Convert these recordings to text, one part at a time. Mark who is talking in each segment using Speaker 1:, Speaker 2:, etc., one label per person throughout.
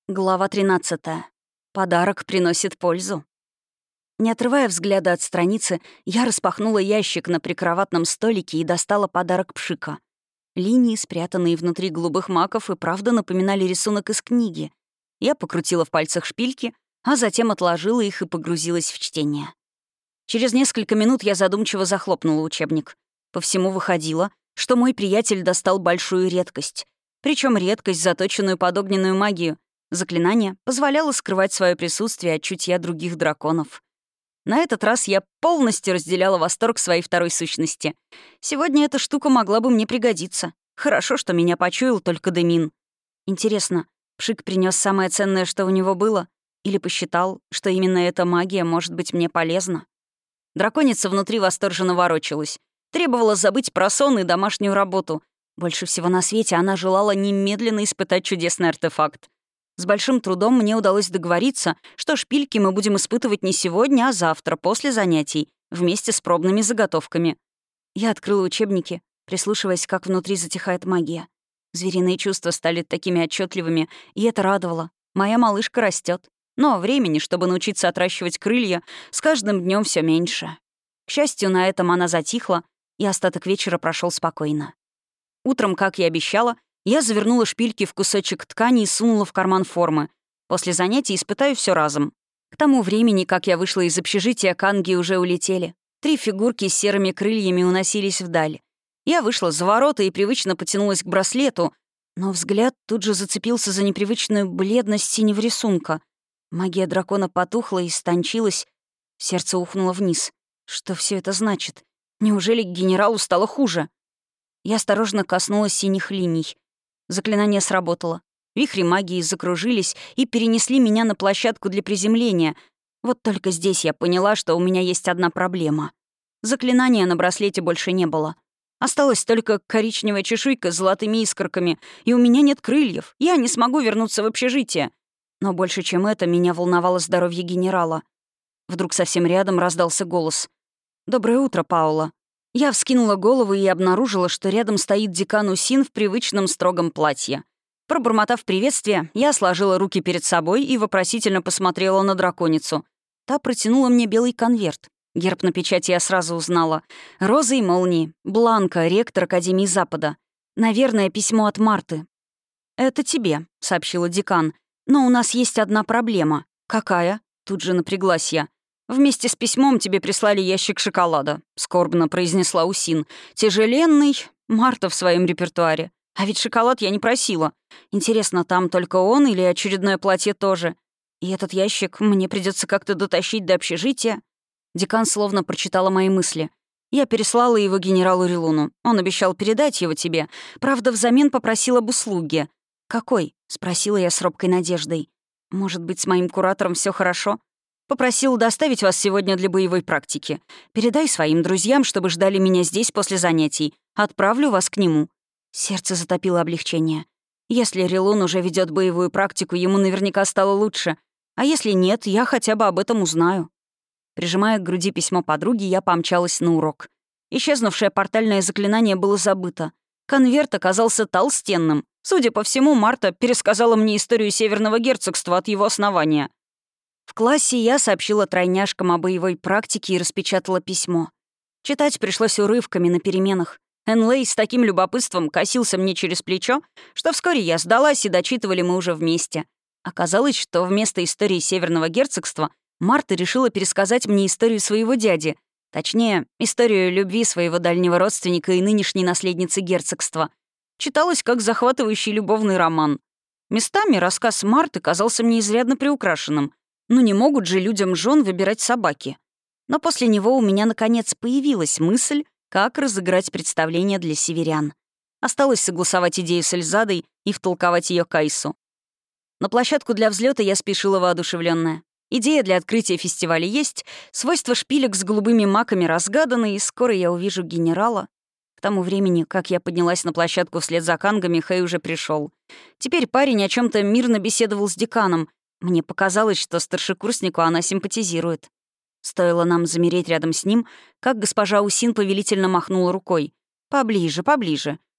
Speaker 1: Глава 13. Подарок приносит пользу. Не отрывая взгляда от страницы, я распахнула ящик на прикроватном столике и достала подарок Пшика. Линии, спрятанные внутри голубых маков, и правда напоминали рисунок из книги. Я покрутила в пальцах шпильки, а затем отложила их и погрузилась в чтение. Через несколько минут я задумчиво захлопнула учебник. По всему выходило, что мой приятель достал большую редкость. Причем редкость, заточенную под огненную магию. Заклинание позволяло скрывать свое присутствие от чутья других драконов. На этот раз я полностью разделяла восторг своей второй сущности. Сегодня эта штука могла бы мне пригодиться. Хорошо, что меня почуял только Демин. Интересно, Пшик принес самое ценное, что у него было? Или посчитал, что именно эта магия может быть мне полезна? Драконица внутри восторженно ворочалась. Требовала забыть про сон и домашнюю работу. Больше всего на свете она желала немедленно испытать чудесный артефакт. С большим трудом мне удалось договориться, что шпильки мы будем испытывать не сегодня, а завтра, после занятий, вместе с пробными заготовками. Я открыла учебники, прислушиваясь, как внутри затихает магия. Звериные чувства стали такими отчетливыми, и это радовало. Моя малышка растет, но времени, чтобы научиться отращивать крылья, с каждым днем все меньше. К счастью, на этом она затихла, и остаток вечера прошел спокойно. Утром, как и обещала, я завернула шпильки в кусочек ткани и сунула в карман формы. После занятий испытаю все разом. К тому времени, как я вышла из общежития, канги уже улетели. 3 фигурки с серыми крыльями уносились вдаль. Я вышла за ворота и привычно потянулась к браслету, но взгляд тут же зацепился за непривычную бледность синего рисунка. Магия дракона потухла и истончилась. Сердце ухнуло вниз. Что все это значит? Неужели генералу стало хуже? Я осторожно коснулась синих линий. Заклинание сработало. Вихри магии закружились и перенесли меня на площадку для приземления. Вот только здесь я поняла, что у меня есть одна проблема. Заклинания на браслете больше не было. Осталась только коричневая чешуйка с золотыми искорками, и у меня нет крыльев. Я не смогу вернуться в общежитие. Но больше, чем это, меня волновало здоровье генерала. Вдруг совсем рядом раздался голос. «Доброе утро, Паула». Я вскинула голову и обнаружила, что рядом стоит декан Усин в привычном строгом платье. Пробормотав приветствие, я сложила руки перед собой и вопросительно посмотрела на драконицу. Та протянула мне белый конверт. Герб на печати я сразу узнала. «Розы и молнии. Бланка, ректор Академии Запада. Наверное, письмо от Марты». «Это тебе», — сообщила декан. «Но у нас есть одна проблема». «Какая?» — тут же напряглась я. «Вместе с письмом тебе прислали ящик шоколада», — скорбно произнесла Усин. «Тяжеленный. Марта в своем репертуаре. А ведь шоколад я не просила. Интересно, там только он или очередное платье тоже? И этот ящик мне придется как-то дотащить до общежития?» Декан словно прочитала мои мысли. «Я переслала его генералу Рилуну. Он обещал передать его тебе. Правда, взамен попросил об услуге». «Какой?» — спросила я с робкой надеждой. «Может быть, с моим куратором все хорошо?» «Попросил доставить вас сегодня для боевой практики. Передай своим друзьям, чтобы ждали меня здесь после занятий. Отправлю вас к нему». Сердце затопило облегчение. Если Рилун уже ведет боевую практику, ему наверняка стало лучше. А если нет, я хотя бы об этом узнаю. Прижимая к груди письмо подруги, я помчалась на урок. Исчезнувшее портальное заклинание было забыто. Конверт оказался толстенным. Судя по всему, Марта пересказала мне историю Северного герцогства от его основания. В классе я сообщила тройняшкам о боевой практике и распечатала письмо. Читать пришлось урывками на переменах. Энлей с таким любопытством косился мне через плечо, что вскоре я сдалась, и дочитывали мы уже вместе. Оказалось, что вместо истории Северного герцогства Марта решила пересказать мне историю своего дяди, точнее, историю любви своего дальнего родственника и нынешней наследницы герцогства. Читалось как захватывающий любовный роман. Местами рассказ Марты казался мне изрядно приукрашенным. Ну не могут же людям жен выбирать собаки. Но после него у меня, наконец, появилась мысль, как разыграть представление для северян. Осталось согласовать идею с Эльзадой и втолковать ее Кайсу. На площадку для взлета я спешила воодушевленная. Идея для открытия фестиваля есть, свойства шпилек с голубыми маками разгаданы, и скоро я увижу генерала. К тому времени, как я поднялась на площадку вслед за кангами, Хэй уже пришел. Теперь парень о чем то мирно беседовал с деканом. Мне показалось, что старшекурснику она симпатизирует. Стоило нам замереть рядом с ним, как госпожа Усин повелительно махнула рукой. «Поближе, поближе.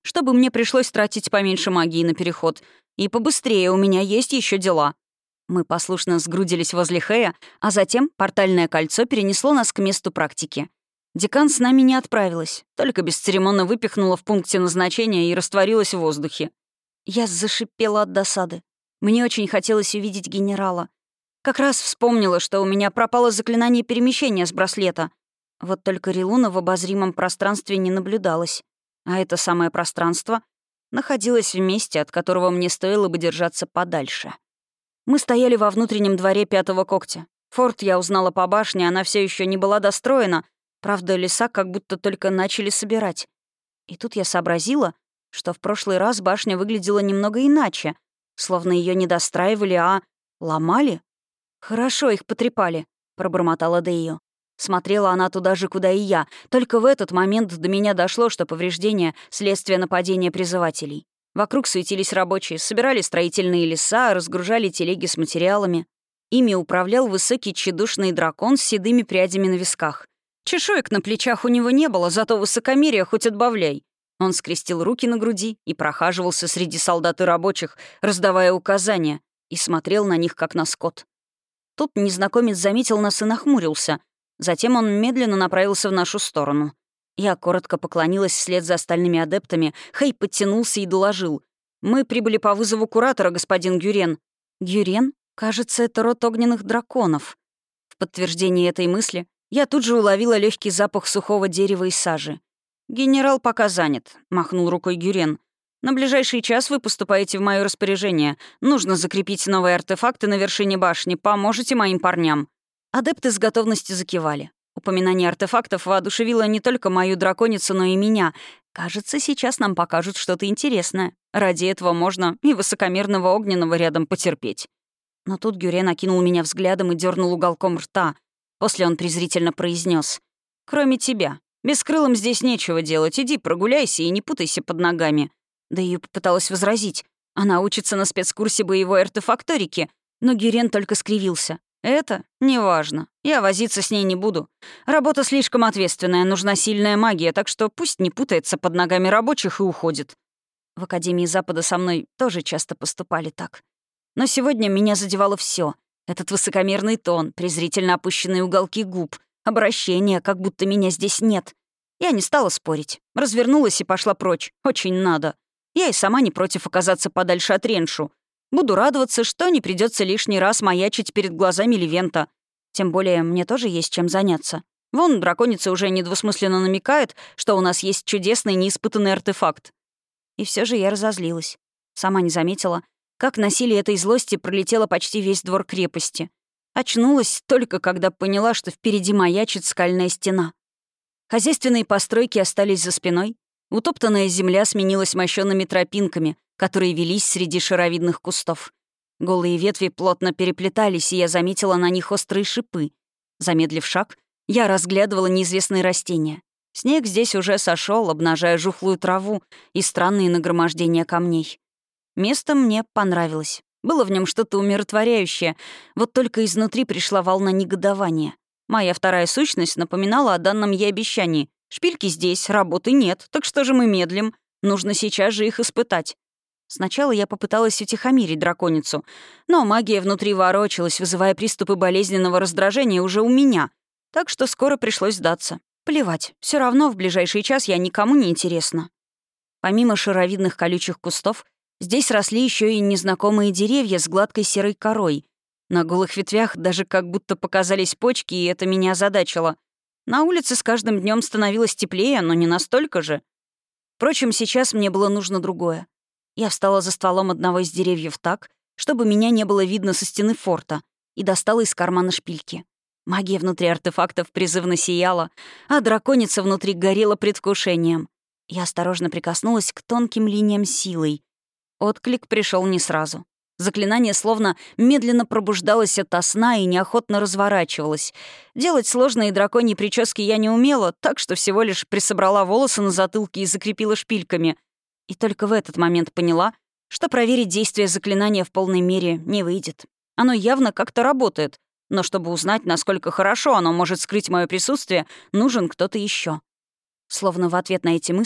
Speaker 1: чтобы мне пришлось тратить поменьше магии на переход. И побыстрее, у меня есть еще дела». Мы послушно сгрудились возле Хэя, а затем портальное кольцо перенесло нас к месту практики. Декан с нами не отправилась, только бесцеремонно выпихнула в пункте назначения и растворилась в воздухе. Я зашипела от досады. Мне очень хотелось увидеть генерала. Как раз вспомнила, что у меня пропало заклинание перемещения с браслета. Вот только Рилуна в обозримом пространстве не наблюдалось. А это самое пространство находилось в месте, от которого мне стоило бы держаться подальше. Мы стояли во внутреннем дворе Пятого когтя. Форт я узнала по башне, она все еще не была достроена. Правда, леса как будто только начали собирать. И тут я сообразила, что в прошлый раз башня выглядела немного иначе, словно ее не достраивали, а ломали. «Хорошо их потрепали», — пробормотала Дэйо. Смотрела она туда же, куда и я. Только в этот момент до меня дошло, что повреждение — следствие нападения призывателей. Вокруг суетились рабочие, собирали строительные леса, разгружали телеги с материалами. Ими управлял высокий тщедушный дракон с седыми прядями на висках. Чешуек на плечах у него не было, зато высокомерие хоть отбавляй. Он скрестил руки на груди и прохаживался среди солдат и рабочих, раздавая указания, и смотрел на них, как на скот. Тут незнакомец заметил нас и нахмурился. Затем он медленно направился в нашу сторону. Я коротко поклонилась вслед за остальными адептами. Хэй подтянулся и доложил. «Мы прибыли по вызову куратора, господин Гюрен». «Гюрен? Кажется, это род огненных драконов». В подтверждение этой мысли я тут же уловила легкий запах сухого дерева и сажи. «Генерал пока занят», — махнул рукой Гюрен. «На ближайший час вы поступаете в мое распоряжение. Нужно закрепить новые артефакты на вершине башни. Поможете моим парням». Адепты с готовностью закивали. Упоминание артефактов воодушевило не только мою драконицу, но и меня. Кажется, сейчас нам покажут что-то интересное. Ради этого можно и высокомерного огненного рядом потерпеть. Но тут Гюрен окинул меня взглядом и дернул уголком рта. После он презрительно произнес: «Кроме тебя. Бескрылым здесь нечего делать. Иди прогуляйся и не путайся под ногами». Да и попыталась возразить. Она учится на спецкурсе боевой артефакторики, но Гюрен только скривился. «Это неважно. Я возиться с ней не буду. Работа слишком ответственная, нужна сильная магия, так что пусть не путается под ногами рабочих и уходит». В Академии Запада со мной тоже часто поступали так. Но сегодня меня задевало все: этот высокомерный тон, презрительно опущенные уголки губ, обращение, как будто меня здесь нет. Я не стала спорить. Развернулась и пошла прочь. Очень надо. Я и сама не против оказаться подальше от Реншу. Буду радоваться, что не придется лишний раз маячить перед глазами Левента. Тем более мне тоже есть чем заняться. Вон драконица уже недвусмысленно намекает, что у нас есть чудесный неиспытанный артефакт. И все же я разозлилась. Сама не заметила, как на силе этой злости пролетела почти весь двор крепости. Очнулась только когда поняла, что впереди маячит скальная стена. Хозяйственные постройки остались за спиной. Утоптанная земля сменилась мощёными тропинками, которые велись среди шаровидных кустов. Голые ветви плотно переплетались, и я заметила на них острые шипы. Замедлив шаг, я разглядывала неизвестные растения. Снег здесь уже сошел, обнажая жухлую траву и странные нагромождения камней. Место мне понравилось. Было в нем что-то умиротворяющее, вот только изнутри пришла волна негодования. Моя вторая сущность напоминала о данном ей обещании. Шпильки здесь, работы нет, так что же мы медлим? Нужно сейчас же их испытать. Сначала я попыталась утихомирить драконицу, но магия внутри ворочалась, вызывая приступы болезненного раздражения уже у меня, так что скоро пришлось сдаться. Плевать, все равно в ближайший час я никому не интересна. Помимо шаровидных колючих кустов, здесь росли еще и незнакомые деревья с гладкой серой корой. На голых ветвях даже как будто показались почки, и это меня озадачило. На улице с каждым днем становилось теплее, но не настолько же. Впрочем, сейчас мне было нужно другое. Я встала за стволом одного из деревьев так, чтобы меня не было видно со стены форта, и достала из кармана шпильки. Магия внутри артефактов призывно сияла, а драконица внутри горела предвкушением. Я осторожно прикоснулась к тонким линиям силой. Отклик пришел не сразу. Заклинание словно медленно пробуждалось ото сна и неохотно разворачивалось. Делать сложные драконьи прически я не умела, так что всего лишь присобрала волосы на затылке и закрепила шпильками. И только в этот момент поняла, что проверить действие заклинания в полной мере не выйдет. Оно явно как-то работает, но чтобы узнать, насколько хорошо оно может скрыть мое присутствие, нужен кто-то еще. Словно в ответ на эти мысли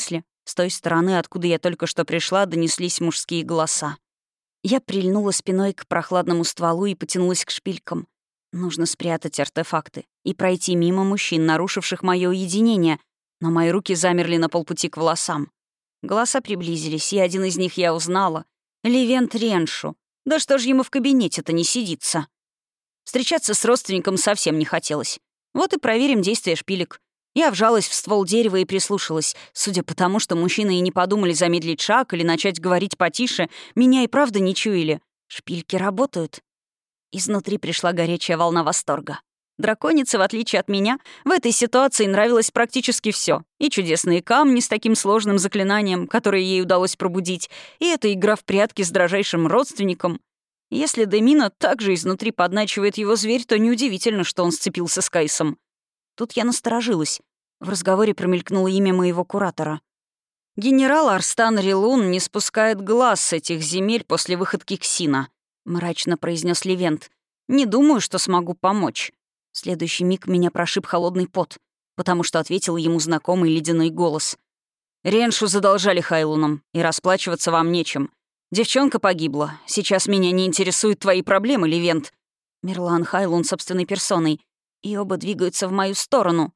Speaker 1: С той стороны, откуда я только что пришла, донеслись мужские голоса. Я прильнула спиной к прохладному стволу и потянулась к шпилькам. Нужно спрятать артефакты и пройти мимо мужчин, нарушивших мое уединение, но мои руки замерли на полпути к волосам. Голоса приблизились, и один из них я узнала. Левент Реншу. Да что ж ему в кабинете-то не сидится? Встречаться с родственником совсем не хотелось. Вот и проверим действие шпилек. Я вжалась в ствол дерева и прислушалась. Судя по тому, что мужчины и не подумали замедлить шаг или начать говорить потише, меня и правда не чуяли. Шпильки работают. Изнутри пришла горячая волна восторга. Драконице, в отличие от меня, в этой ситуации нравилось практически все: и чудесные камни с таким сложным заклинанием, которое ей удалось пробудить, и эта игра в прятки с дрожайшим родственником. Если Демина также изнутри подначивает его зверь, то неудивительно, что он сцепился с Кайсом. Тут я насторожилась. В разговоре промелькнуло имя моего куратора. «Генерал Арстан Рилун не спускает глаз с этих земель после выходки Ксина», — мрачно произнес Левент. «Не думаю, что смогу помочь». В следующий миг меня прошиб холодный пот, потому что ответил ему знакомый ледяной голос. «Реншу задолжали Хайлунам, и расплачиваться вам нечем. Девчонка погибла. Сейчас меня не интересуют твои проблемы, Левент». Мирлан Хайлун собственной персоной. И оба двигаются в мою сторону.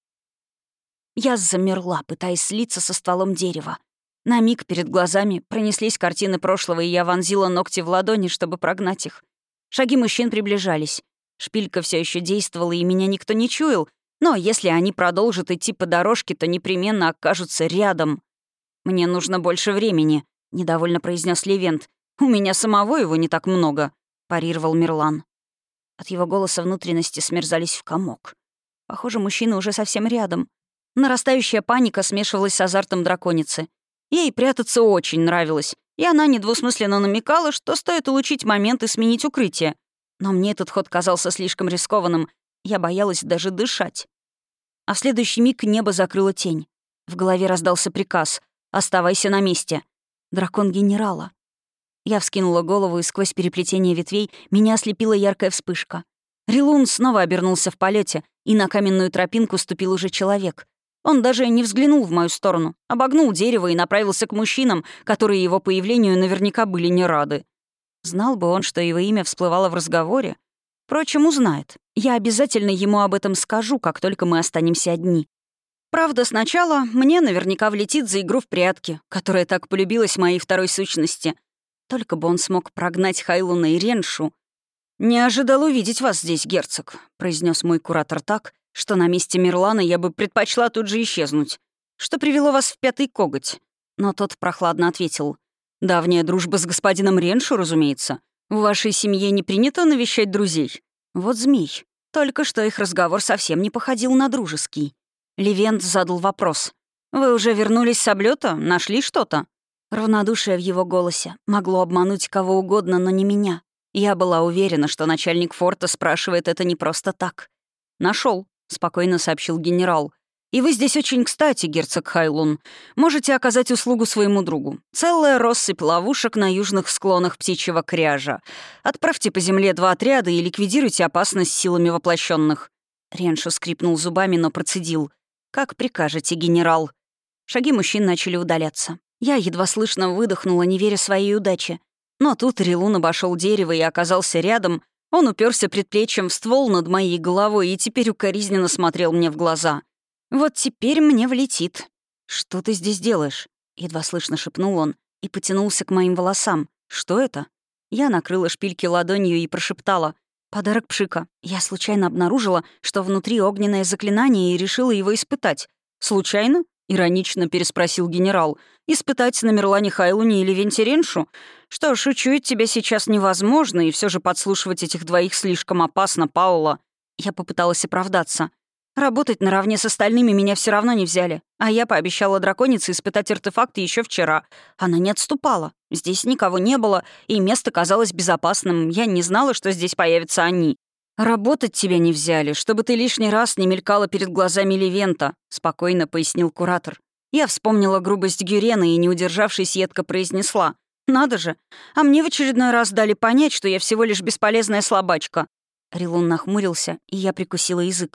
Speaker 1: Я замерла, пытаясь слиться со стволом дерева. На миг перед глазами пронеслись картины прошлого, и я вонзила ногти в ладони, чтобы прогнать их. Шаги мужчин приближались. Шпилька все еще действовала, и меня никто не чуял, но если они продолжат идти по дорожке, то непременно окажутся рядом. «Мне нужно больше времени», — недовольно произнес Левент. «У меня самого его не так много», — парировал Мирлан. От его голоса внутренности смерзались в комок. Похоже, мужчина уже совсем рядом. Нарастающая паника смешивалась с азартом драконицы. Ей прятаться очень нравилось, и она недвусмысленно намекала, что стоит улучшить момент и сменить укрытие. Но мне этот ход казался слишком рискованным. Я боялась даже дышать. А в следующий миг небо закрыло тень. В голове раздался приказ: «Оставайся на месте». Дракон генерала. Я вскинула голову, и сквозь переплетение ветвей меня ослепила яркая вспышка. Рилун снова обернулся в полете, и на каменную тропинку ступил уже человек. Он даже не взглянул в мою сторону, обогнул дерево и направился к мужчинам, которые его появлению наверняка были не рады. Знал бы он, что его имя всплывало в разговоре. Впрочем, узнает. Я обязательно ему об этом скажу, как только мы останемся одни. Правда, сначала мне наверняка влетит за игру в прятки, которая так полюбилась моей второй сущности. Только бы он смог прогнать Хайлуна и Реншу. «Не ожидал увидеть вас здесь, герцог», — произнес мой куратор так, что на месте Мирлана я бы предпочла тут же исчезнуть. «Что привело вас в пятый коготь?» Но тот прохладно ответил. «Давняя дружба с господином Реншу, разумеется. В вашей семье не принято навещать друзей». Вот змей. Только что их разговор совсем не походил на дружеский. Левент задал вопрос. «Вы уже вернулись с облёта? Нашли что-то?» Равнодушие в его голосе могло обмануть кого угодно, но не меня. Я была уверена, что начальник форта спрашивает это не просто так. «Нашел», — спокойно сообщил генерал. «И вы здесь очень кстати, герцог Хайлун. Можете оказать услугу своему другу. Целая россыпь ловушек на южных склонах Птичьего Кряжа. Отправьте по земле 2 отряда и ликвидируйте опасность силами воплощенных». Реншу скрипнул зубами, но процедил. «Как прикажете, генерал». Шаги мужчин начали удаляться. Я едва слышно выдохнула, не веря своей удаче. Но тут Рилун обошел дерево и оказался рядом. Он уперся предплечьем в ствол над моей головой и теперь укоризненно смотрел мне в глаза. «Вот теперь мне влетит». «Что ты здесь делаешь?» — едва слышно шепнул он и потянулся к моим волосам. «Что это?» Я накрыла шпильки ладонью и прошептала. «Подарок Пшика. Я случайно обнаружила, что внутри огненное заклинание, и решила его испытать». «Случайно?» — иронично переспросил генерал. «Испытать на Мирлане Хайлуне или Венте Реншу? Что ж, учуять тебя сейчас невозможно, и все же подслушивать этих двоих слишком опасно, Паула». Я попыталась оправдаться. Работать наравне с остальными меня все равно не взяли. А я пообещала драконице испытать артефакты еще вчера. Она не отступала. Здесь никого не было, и место казалось безопасным. Я не знала, что здесь появятся они. «Работать тебя не взяли, чтобы ты лишний раз не мелькала перед глазами Левента», — спокойно пояснил куратор. Я вспомнила грубость Гюрена и, не удержавшись, едко произнесла. «Надо же, а мне в очередной раз дали понять, что я всего лишь бесполезная слабачка». Рилун нахмурился, и я прикусила язык.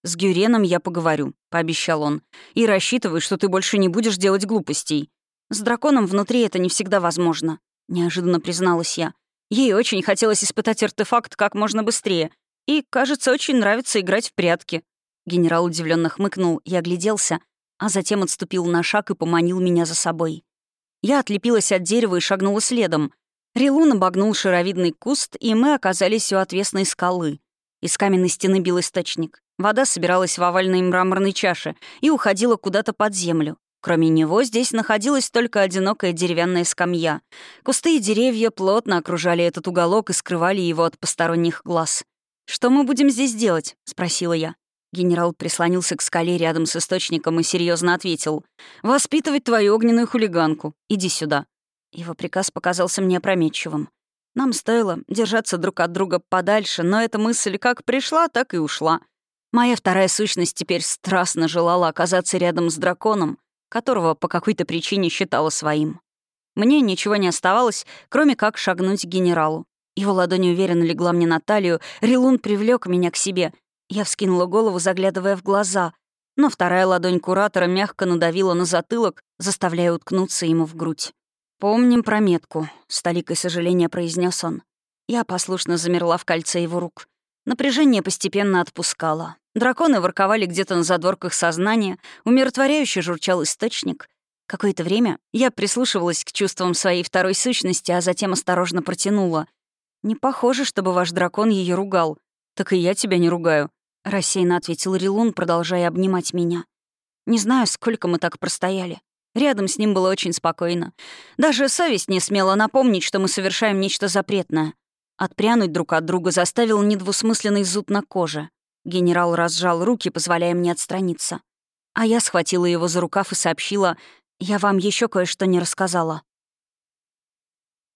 Speaker 1: «С Гюреном я поговорю», — пообещал он. «И рассчитывай, что ты больше не будешь делать глупостей. С драконом внутри это не всегда возможно», — неожиданно призналась я. Ей очень хотелось испытать артефакт как можно быстрее. И, кажется, очень нравится играть в прятки. Генерал удивленно хмыкнул и огляделся, а затем отступил на шаг и поманил меня за собой. Я отлепилась от дерева и шагнула следом. Рилун обогнул шаровидный куст, и мы оказались у отвесной скалы. Из каменной стены бил источник. Вода собиралась в овальной мраморной чаше и уходила куда-то под землю. Кроме него здесь находилась только одинокая деревянная скамья. Кусты и деревья плотно окружали этот уголок и скрывали его от посторонних глаз. «Что мы будем здесь делать?» — спросила я. Генерал прислонился к скале рядом с источником и серьезно ответил. «Воспитывать твою огненную хулиганку. Иди сюда». Его приказ показался мне опрометчивым. Нам стоило держаться друг от друга подальше, но эта мысль как пришла, так и ушла. Моя вторая сущность теперь страстно желала оказаться рядом с драконом, которого по какой-то причине считала своим. Мне ничего не оставалось, кроме как шагнуть к генералу. Его ладонь уверенно легла мне на талию, Рилун привлек меня к себе. Я вскинула голову, заглядывая в глаза, но вторая ладонь куратора мягко надавила на затылок, заставляя уткнуться ему в грудь. «Помним про метку», — с толикой сожаления произнес он. Я послушно замерла в кольце его рук. Напряжение постепенно отпускало. Драконы ворковали где-то на задворках сознания, умиротворяюще журчал источник. Какое-то время я прислушивалась к чувствам своей второй сущности, а затем осторожно протянула. «Не похоже, чтобы ваш дракон ее ругал». «Так и я тебя не ругаю», — рассеянно ответил Рилун, продолжая обнимать меня. Не знаю, сколько мы так простояли. Рядом с ним было очень спокойно. Даже совесть не смела напомнить, что мы совершаем нечто запретное. Отпрянуть друг от друга заставил недвусмысленный зуд на коже. Генерал разжал руки, позволяя мне отстраниться. А я схватила его за рукав и сообщила: «Я вам еще кое-что не рассказала».